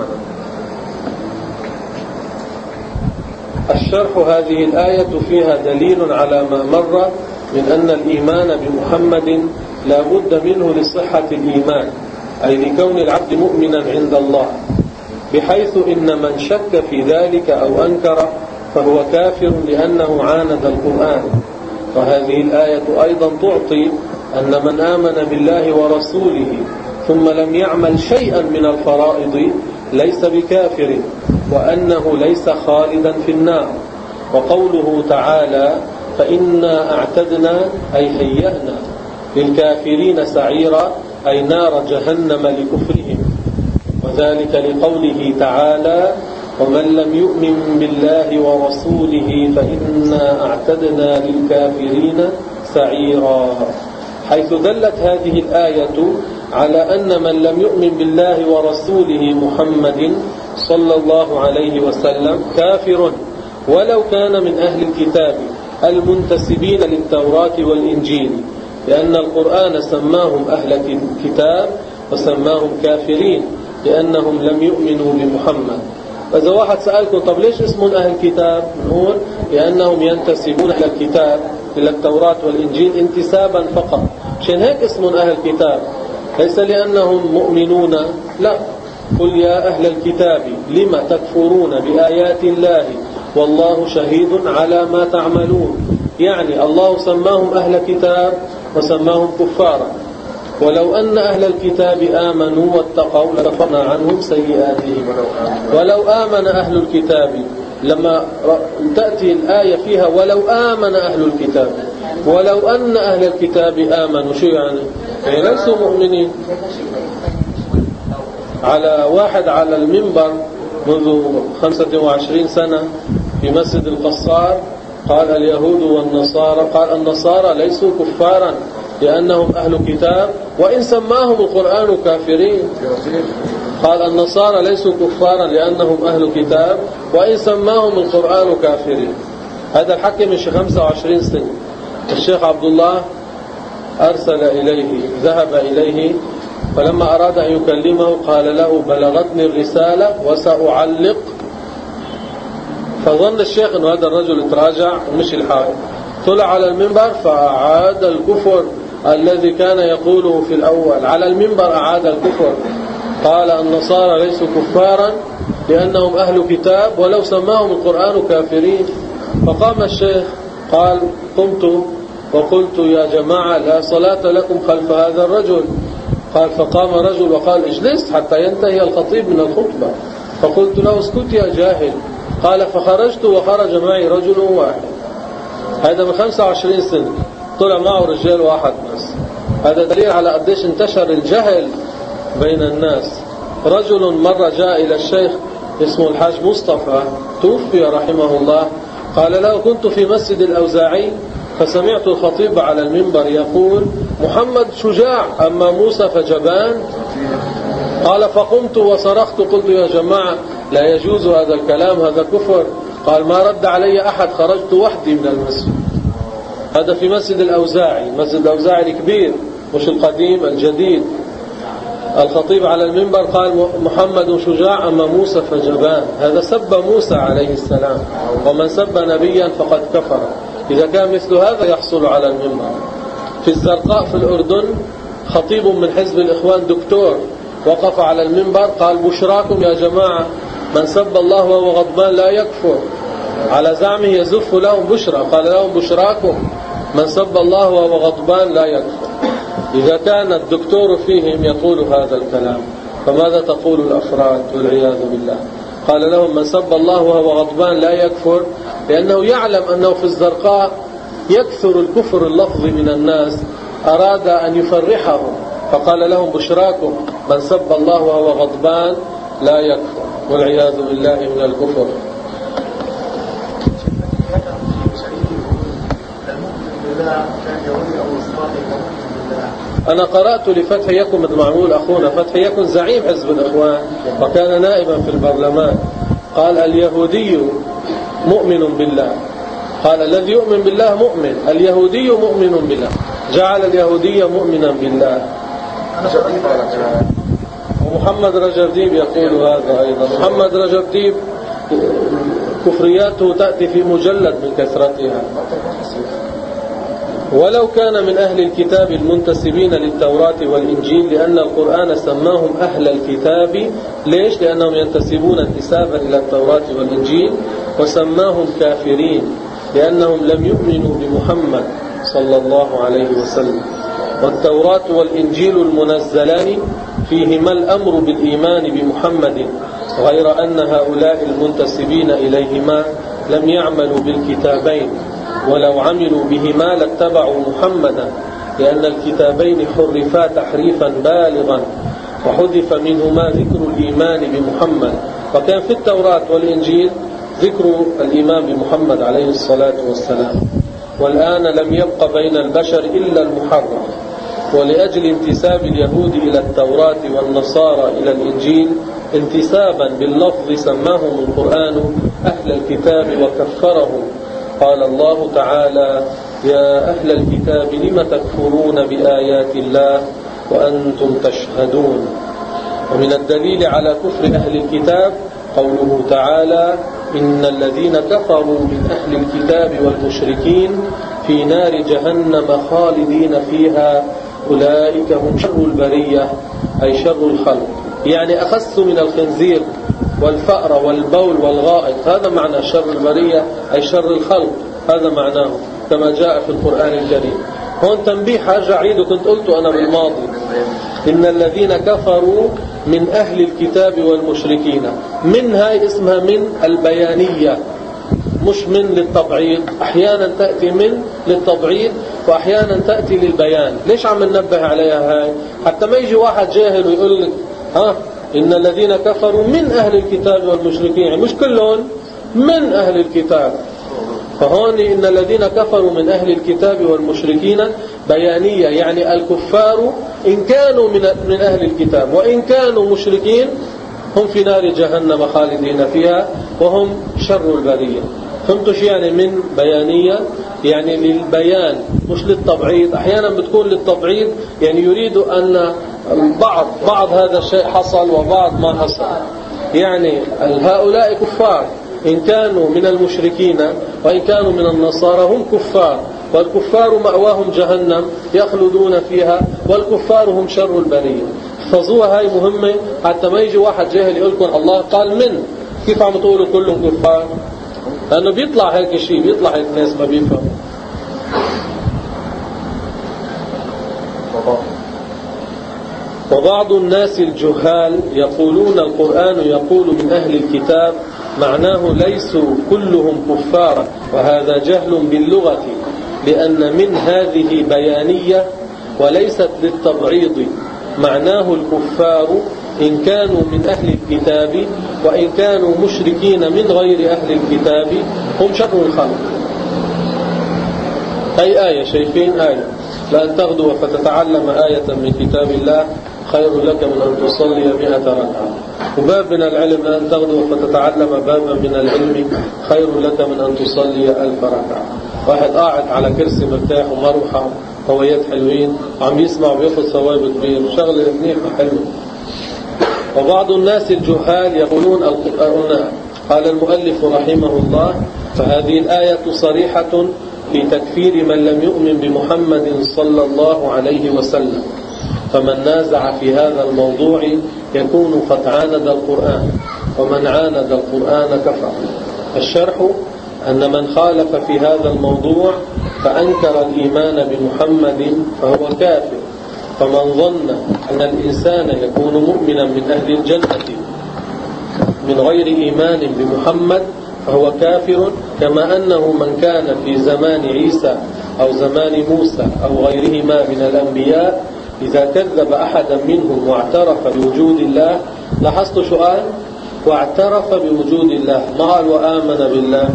الشرح: هذه الآية فيها دليل على ما مر من أن الإيمان بمحمد لا بد منه لصحة الإيمان، أي لكون العبد مؤمنا عند الله، بحيث إن من شك في ذلك أو أنكر فهو كافر لأنه عاند القرآن. وهذه الآية أيضا تعطي أن من آمن بالله ورسوله ثم لم يعمل شيئا من الفرائض ليس بكافر، وأنه ليس خالدا في النار. وقوله تعالى: فإنا أعتدنا أي هيأنا للكافرين سعيرا، أي نار جهنم لكفرهم. وذلك لقوله تعالى: ومن لم يؤمن بالله ورسوله فإنا أعتدنا للكافرين سعيرا، حيث دلت هذه الآية على أن من لم يؤمن بالله ورسوله محمد صلى الله عليه وسلم كافر، ولو كان من أهل الكتاب المنتسبين للتوراة والإنجيل، لأن القرآن سماهم أهل الكتاب وسماهم كافرين لأنهم لم يؤمنوا بمحمد. فإذا واحد سألكم طب ليش اسمهم أهل الكتاب؟ نقول لأنهم ينتسبون إلى الكتاب، إلى التوراة والإنجيل انتسابا فقط، عشان هيك اسمهم أهل الكتاب، ليس لأنهم مؤمنون، لا، قل يا أهل الكتاب لم تكفرون بآيات الله والله شهيد على ما تعملون. يعني الله سماهم أهل كتاب وسماهم كفارا. ولو أن أهل الكتاب آمنوا واتقوا لكفرنا عنهم سيئاتهم. ولو آمن أهل الكتاب، لما تأتي الآية فيها ولو آمن أهل الكتاب، ولو أن أهل الكتاب آمنوا، شو يعني؟ يعني ليسوا مؤمنين. على واحد على المنبر منذ خمسة وعشرين سنة في مسجد القصار قال اليهود والنصارى، قال النصارى ليسوا كفارا لأنهم أهل كتاب وإن سماهم القرآن كافرين. قال النصارى ليسوا كفارا لأنهم أهل كتاب وإن سماهم القرآن كافرين. هذا الحكي من خمسة وعشرين سنة. الشيخ عبد الله أرسل إليه، ذهب إليه، فلما أراد أن يكلمه قال له بلغتني الرسالة وسأعلق. فظن الشيخ أن هذا الرجل تراجع ومشي الحال، طلع على المنبر فأعاد الكفر الذي كان يقوله في الأول. على المنبر أعاد الكفر، قال النصارى ليسوا كفارا لأنهم أهل كتاب ولو سماهم القرآن كافرين. فقام الشيخ قال قمت وقلت يا جماعة لا صلاة لكم خلف هذا الرجل. قال فقام رجل وقال اجلس حتى ينتهي الخطيب من الخطبة. فقلت له اسكت يا جاهل. قال فخرجت وخرج معي رجل واحد. هذا من خمسة وعشرين سنة، طلع معه رجال واحد بس. هذا دليل على قديش انتشر الجهل بين الناس. رجل مرة جاء إلى الشيخ اسمه الحاج مصطفى، توفي رحمه الله، قال له كنت في مسجد الأوزاعي فسمعت الخطيب على المنبر يقول محمد شجاع أما موسى فجبان. قال فقمت وصرخت قلت يا جماعة لا يجوز هذا الكلام، هذا كفر. قال ما رد علي أحد، خرجت وحدي من المسجد. هذا في مسجد الأوزاعي، مسجد الأوزاعي الكبير مش القديم الجديد. الخطيب على المنبر قال محمد شجاع أما موسى فجبان. هذا سب موسى عليه السلام، ومن سب نبيا فقد كفر. إذا كان مثل هذا يحصل على المنبر. في الزرقاء في الأردن خطيب من حزب الإخوان دكتور وقف على المنبر قال بشراكم يا جماعة، من سب الله وهو غضبان لا يكفر. على زعمه يزف لهم بشرى، قال لهم بشراكم، من سب الله وهو غضبان لا يكفر. إذا كان الدكتور فيهم يقول هذا الكلام فماذا تقول الأفراد والعياذ بالله؟ قال لهم من سب الله وهو غضبان لا يكفر، لأنه يعلم أنه في الزرقاء يكثر الكفر اللفظي من الناس، أراد أن يفرحهم فقال لهم بشراكم، من سب الله وهو غضبان لا يكفر، والعياذ بالله من الكفر. أنا قرأت لفتح يكن مثل معمول أخونا فتح يكن زعيم حزب الإخوان وكان نائبا في البرلمان، قال اليهودي مؤمن بالله، قال الذي يؤمن بالله مؤمن، اليهودي مؤمن بالله، جعل اليهودي مؤمنا بالله. ومحمد رجب ديب يقول هذا أيضا. محمد رجب ديب كفرياته تأتي في مجلد من كثرتها. ولو كان من أهل الكتاب المنتسبين للتوراة والإنجيل، لأن القرآن سماهم أهل الكتاب. ليش؟ لأنهم ينتسبون انتسابا إلى التوراة والإنجيل، وسماهم كافرين لأنهم لم يؤمنوا بمحمد صلى الله عليه وسلم. والتوراة والإنجيل المنزلان فيهما الأمر بالإيمان بمحمد، غير أن هؤلاء المنتسبين إليهما لم يعملوا بالكتابين، ولو عملوا بهما لاتبعوا محمدا، لأن الكتابين حرفا تحريفا بالغا، وحذف منهما ذكر الإيمان بمحمد. وكان في التوراة والإنجيل ذكر الإيمان بمحمد عليه الصلاة والسلام، والآن لم يبق بين البشر إلا المحرم. ولأجل انتساب اليهود إلى التوراة والنصارى إلى الإنجيل انتسابا باللفظ سماهم القرآن أهل الكتاب وكفرهم. قال الله تعالى يا أهل الكتاب لم تكفرون بآيات الله وأنتم تشهدون. ومن الدليل على كفر أهل الكتاب قوله تعالى إن الذين كفروا من أهل الكتاب والمشركين في نار جهنم خالدين فيها أولئك هم شر البرية، أي شر الخلق. يعني أخس من الخنزير والفأر والبول والغائط. هذا معنى شر البرية أي شر الخلق، هذا معناه كما جاء في القرآن الكريم. هون تنبيه حاجة عيد كنت قلته أنا بالماضي، إن الذين كفروا من أهل الكتاب والمشركين، من هاي اسمها من البيانية مش من للتبعيض. أحيانا تأتي من للتبعيض وأحيانا تأتي للبيان. ليش عم ننبه عليها هاي؟ حتى ما يجي واحد جاهل ويقول لك ها إن الذين كفروا من أهل الكتاب والمشركين، يعني مش كلهم من أهل الكتاب. فهون إن الذين كفروا من أهل الكتاب والمشركين بيانية، يعني الكفار إن كانوا من من أهل الكتاب وإن كانوا مشركين هم في نار جهنم خالدين فيها وهم شر البرية. فهمتوا شو يعني من بيانية؟ يعني للبيان مش للتبعيض. أحيانا بتكون للتبعيض، يعني يريد أن بعض بعض هذا الشيء حصل وبعض ما حصل. يعني هؤلاء كفار إن كانوا من المشركين وإن كانوا من النصارى هم كفار، والكفار مأواهم جهنم يخلدون فيها، والكفار هم شر البرية. احفظوها هاي مهمة حتى ما يجي واحد جاهل يقول لكم الله قال من، كيف عم تقولوا كلهم كفار؟ لأنه بيطلع هيك شيء، بيطلع هيك ناس ما بيفهموا. وبعض الناس الجهال يقولون القرآن يقول من أهل الكتاب، معناه ليسوا كلهم كفارا، وهذا جهل باللغة، لأن من هذه بيانية وليست للتبعيض. معناه الكفار إن كانوا من أهل الكتاب وإن كانوا مشركين من غير أهل الكتاب هم شر الخلق. أي آية شايفين؟ آية لأن تغدو فتتعلم آية من كتاب الله خير لك من أن تصلي مئة ركعة. وباب من العلم أن تغدو فتتعلم بابا من العلم خير لك من أن تصلي ألف ركعة. واحد قاعد على كرسي مرتاح ومروحة هوايات حلوين وعم يسمع وبياخذ ثواب كبير، شغله منيحة حلوة. وبعض الناس الجهال يقولون القرآن. قال المؤلف رحمه الله: فهذه الآية صريحة في تكفير من لم يؤمن بمحمد صلى الله عليه وسلم، فمن نازع في هذا الموضوع يكون قد عاند القرآن، ومن عاند القرآن كفر. الشرح: أن من خالف في هذا الموضوع فأنكر الإيمان بمحمد فهو كافر. فمن ظن أن الإنسان يكون مؤمنا من أهل الجنة من غير إيمان بمحمد فهو كافر، كما أنه من كان في زمان عيسى أو زمان موسى أو غيرهما من الأنبياء إذا كذب أحدا منهم واعترف بوجود الله. لاحظتوا سؤال؟ واعترف بوجود الله، ما قال وآمن بالله.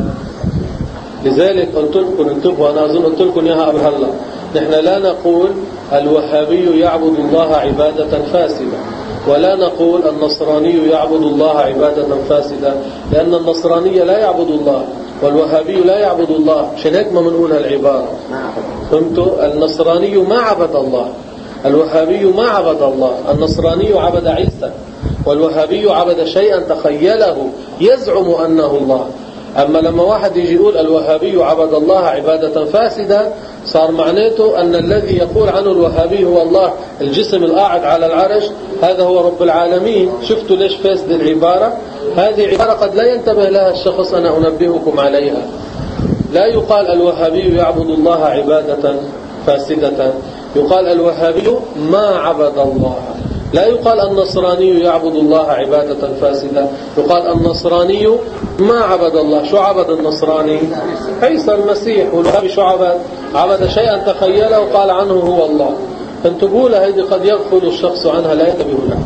لذلك قلت لكم انتبهوا، أنا أظن قلت لكم إياها قبل هلا، نحن لا نقول الوهابي يعبد الله عبادة فاسدة، ولا نقول النصراني يعبد الله عبادة فاسدة، لأن النصراني لا يعبد الله والوهابي لا يعبد الله. عشان هيك ما بنقول هالعبارة. فهمتوا؟ النصراني ما عبد الله، الوهابي ما عبد الله. النصراني عبد عيسى، والوهابي عبد شيئا تخيله يزعم أنه الله. أما لما واحد يجي يقول الوهابي عبد الله عبادة فاسدة، صار معناته أن الذي يقول عنه الوهابي هو الله، الجسم القاعد على العرش، هذا هو رب العالمين. شفتوا ليش فاسد العبارة؟ هذه عبارة قد لا ينتبه لها الشخص، أنا أنبهكم عليها. لا يقال الوهابي يعبد الله عبادة فاسدة، يقال الوهابي ما عبد الله. لا يقال النصراني يعبد الله عبادة فاسدة، يقال النصراني ما عبد الله. شو عبد النصراني؟ عيسى المسيح. والوهابي شو عبد؟ عبد شيئا تخيله وقال عنه هو الله. فانتبهوا لها، هذه قد يغفل الشخص عنها، لا ينتبه لها.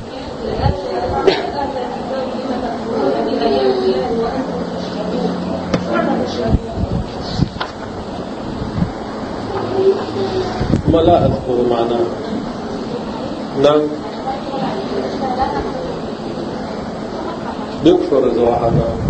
ما لا أذكر معناه. نعم يكفر إذا واحد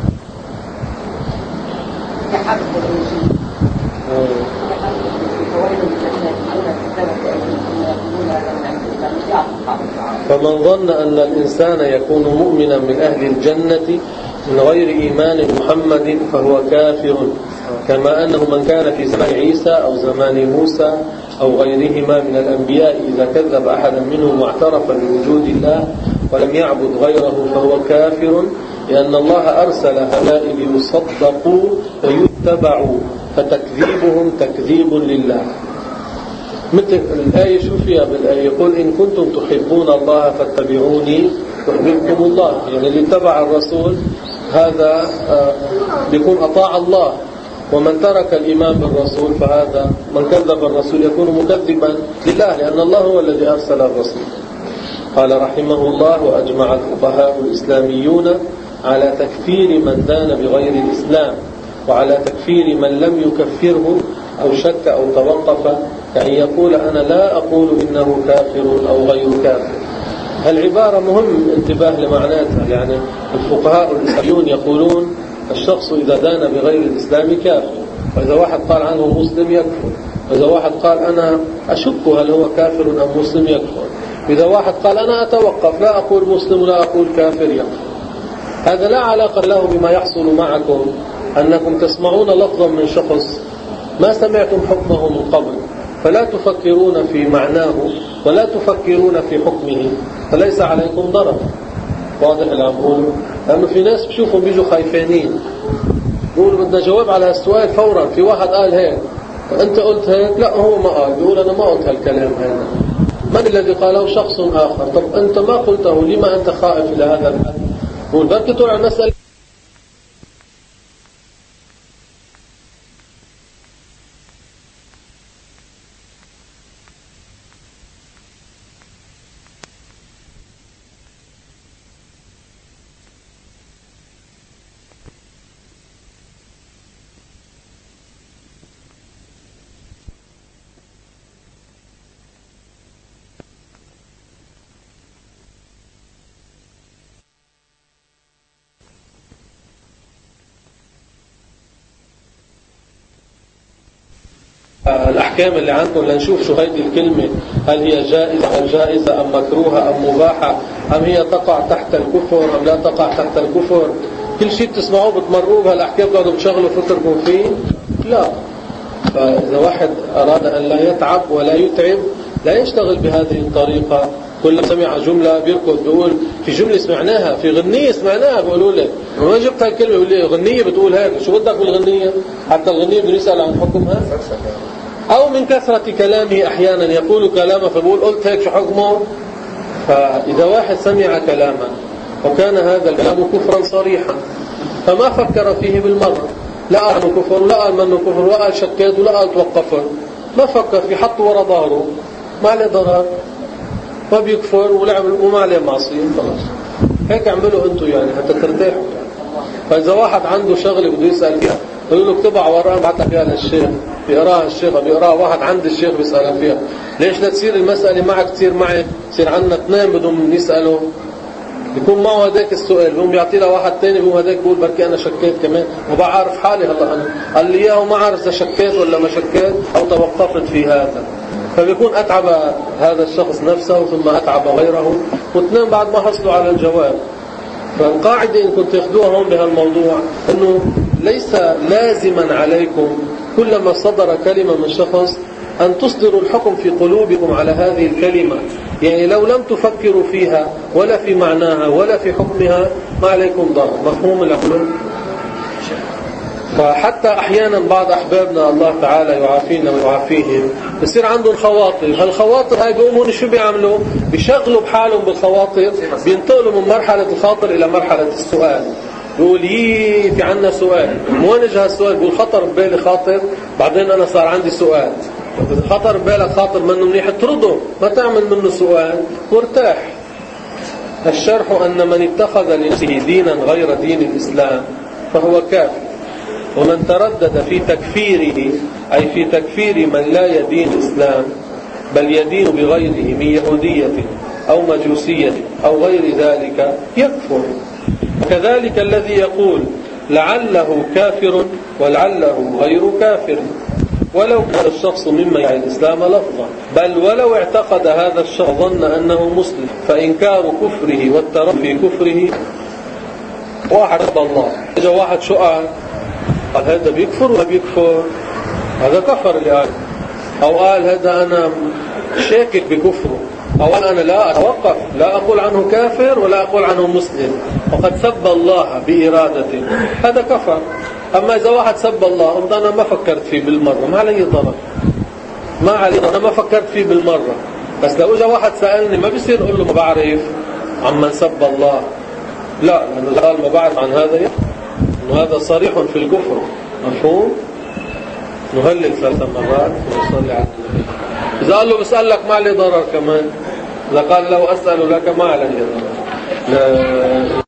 فمن ظن أن الإنسان يكون مؤمنا من أهل الجنة من غير إيمان محمد فهو كافر، كما أنه من كان في زمان عيسى أو زمان موسى أو غيرهما من الأنبياء إذا كذب أحدا منهم واعترف بوجود الله ولم يعبد غيره فهو كافر، لأن الله أرسل هؤلاء ليصدقوا ويتبعوا، فتكذيبهم تكذيب لله. مثل الآية شو فيها بالآية؟ يقول إن كنتم تحبون الله فاتبعوني يحببكم الله. يعني اللي اتبع الرسول هذا بيكون أطاع الله، ومن ترك الإيمان بالرسول فهذا من كذب الرسول يكون مكذبا لله، لأن الله هو الذي أرسل الرسول. قال رحمه الله: وأجمع الفقهاء الإسلاميون على تكفير من دان بغير الإسلام، وعلى تكفير من لم يكفره أو شك أو توقف، يعني يقول أنا لا أقول إنه كافر أو غير كافر. هالعبارة مهم انتباه لمعناتها. يعني الفقهاء الإسلاميون يقولون الشخص إذا دان بغير الإسلام كافر، وإذا واحد قال عنه مسلم يكفر، وإذا واحد قال أنا أشك هل هو كافر أم مسلم يكفر، إذا واحد قال أنا أتوقف لا أقول مسلم ولا أقول كافر يكفر. هذا لا علاقة له بما يحصل معكم، أنكم تسمعون لفظا من شخص ما سمعتم حكمه من قبل، فلا تفكرون في معناه ولا تفكرون في حكمه، فليس عليكم ضرر. واضح الأمر؟ لأنه في ناس بشوفهم بيجوا خايفينين، بيقولوا بدنا جواب على السؤال فورا. في واحد قال هيك، أنت قلت هيك، لا هو ما قال، بيقول أنا ما قلت هالكلام هذا. من الذي قاله؟ شخص آخر. طب أنت ما قلته، لما أنت خائف إلى هذا الحد؟ بيقول بركي طلع المسألة الأحكام اللي عندكم لنشوف شو هيدي الكلمة، هل هي جائزة أم جائزة أم مكروهة أم مباحة، أم هي تقع تحت الكفر أم لا تقع تحت الكفر. كل شيء بتسمعوه بتمرقوه بهالأحكام بقعدوا بتشغلوا فكركم فيه؟ لا. فإذا واحد أراد أن لا يتعب ولا يتعب لا يشتغل بهذه الطريقة. كل سمع جملة بيركض بيقول في جملة سمعناها، في غنية سمعناها، بيقولوا لي ما جبت هالكلمة، بيقول لي غنية بتقول هيك، شو بدك بالغنية؟ حتى الغنية بده يسأل عن حكمها. أو من كثرة كلامه أحيانا يقول كلاما فبقول قلت هيك شو حكمه. فإذا واحد سمع كلاما وكان هذا الكلام كفرا صريحا فما فكر فيه بالمرة، لا قال منه كفر ولا قال منه كفر ولا قال شكيت ولا قال توقف، ما فكر في حطه ورا ظهره، ما عليه ضرر، ما بيكفر وما عليه معصية، خلاص. هيك اعملوا انتم يعني حتى ترتاحوا. فإذا واحد عنده شغله بده يسأل فيها يقول له اكتبها وراه بعتها فيها للشيخ، بيقراها الشيخ، بيقراها واحد عند الشيخ بيسألها فيها. ليش لا تصير المسألة معك تصير معي، تصير عندنا اثنين بدهم يسألوا، يكون معه هذاك السؤال بيقوم بيعطي له واحد ثاني، بيقوم هذاك بيقول بركي انا شكيت كمان وبعرف حالي هلا انا، قال لي اياه وما عارف اذا شكيت ولا ما شكيت او توقفت في هذا. فبيكون اتعب هذا الشخص نفسه ثم اتعب غيره، واثنين بعد ما حصلوا على الجواب. فالقاعدة إن كنت تاخذوها هون بهالموضوع إنه ليس لازما عليكم كلما صدر كلمة من شخص أن تصدروا الحكم في قلوبكم على هذه الكلمة. يعني لو لم تفكروا فيها ولا في معناها ولا في حكمها ما عليكم ضرر. مفهوم الأمر؟ فحتى أحيانا بعض أحبابنا الله تعالى يعافينا ويعافيهم بصير عندهم خواطر، هالخواطر هاي بيقومون شو بيعملوا؟ بيشغلوا بحالهم بالخواطر، بينتقلوا من مرحلة الخاطر إلى مرحلة السؤال. بيقول يي في عنا سؤال، وين اجى هالسؤال؟ بيقول خطر ببالي خاطر، بعدين أنا صار عندي سؤال. إذا خطر ببالك خاطر منه منيح ترده، ما تعمل منه سؤال وارتاح. الشرح أن من اتخذ لنفسه دينا غير دين الإسلام فهو كافر، ومن تردد في تكفيره أي في تكفير من لا يدين الإسلام بل يدين بغيره من يهودية أو مجوسية أو غير ذلك يكفر. وكذلك الذي يقول لعله كافر ولعله غير كافر ولو كان الشخص مما يعي الإسلام لفظا، بل ولو اعتقد هذا الشخص ظن أنه مسلم فإنكار كفره والترف في كفره واحد الله. إذا واحد شو قال؟ قال هذا بيكفر ولا بيكفر؟ هذا كفر اللي قال. أو قال هذا أنا شاكك بكفره، أولا أنا لا أتوقف، لا أقول عنه كافر ولا أقول عنه مسلم، وقد سب الله بإرادته هذا كفر. أما إذا واحد سب الله قمت أنا ما فكرت فيه بالمرة، ما علي ضرر، ما علي ضرر، أنا ما فكرت فيه بالمرة. بس لو إجا واحد سألني ما بيصير أقول له ما بعرف عمن سب الله، لا، لأنه قال ما بعرف عن هذا إنه هذا صريح في الكفر. مفهوم؟ نهلل ثلاث مرات ونصلي على النبي. إذا قال له بسألك ما علي ضرر كمان، إذا قال لو أسأل لك ما علي ضرر. لا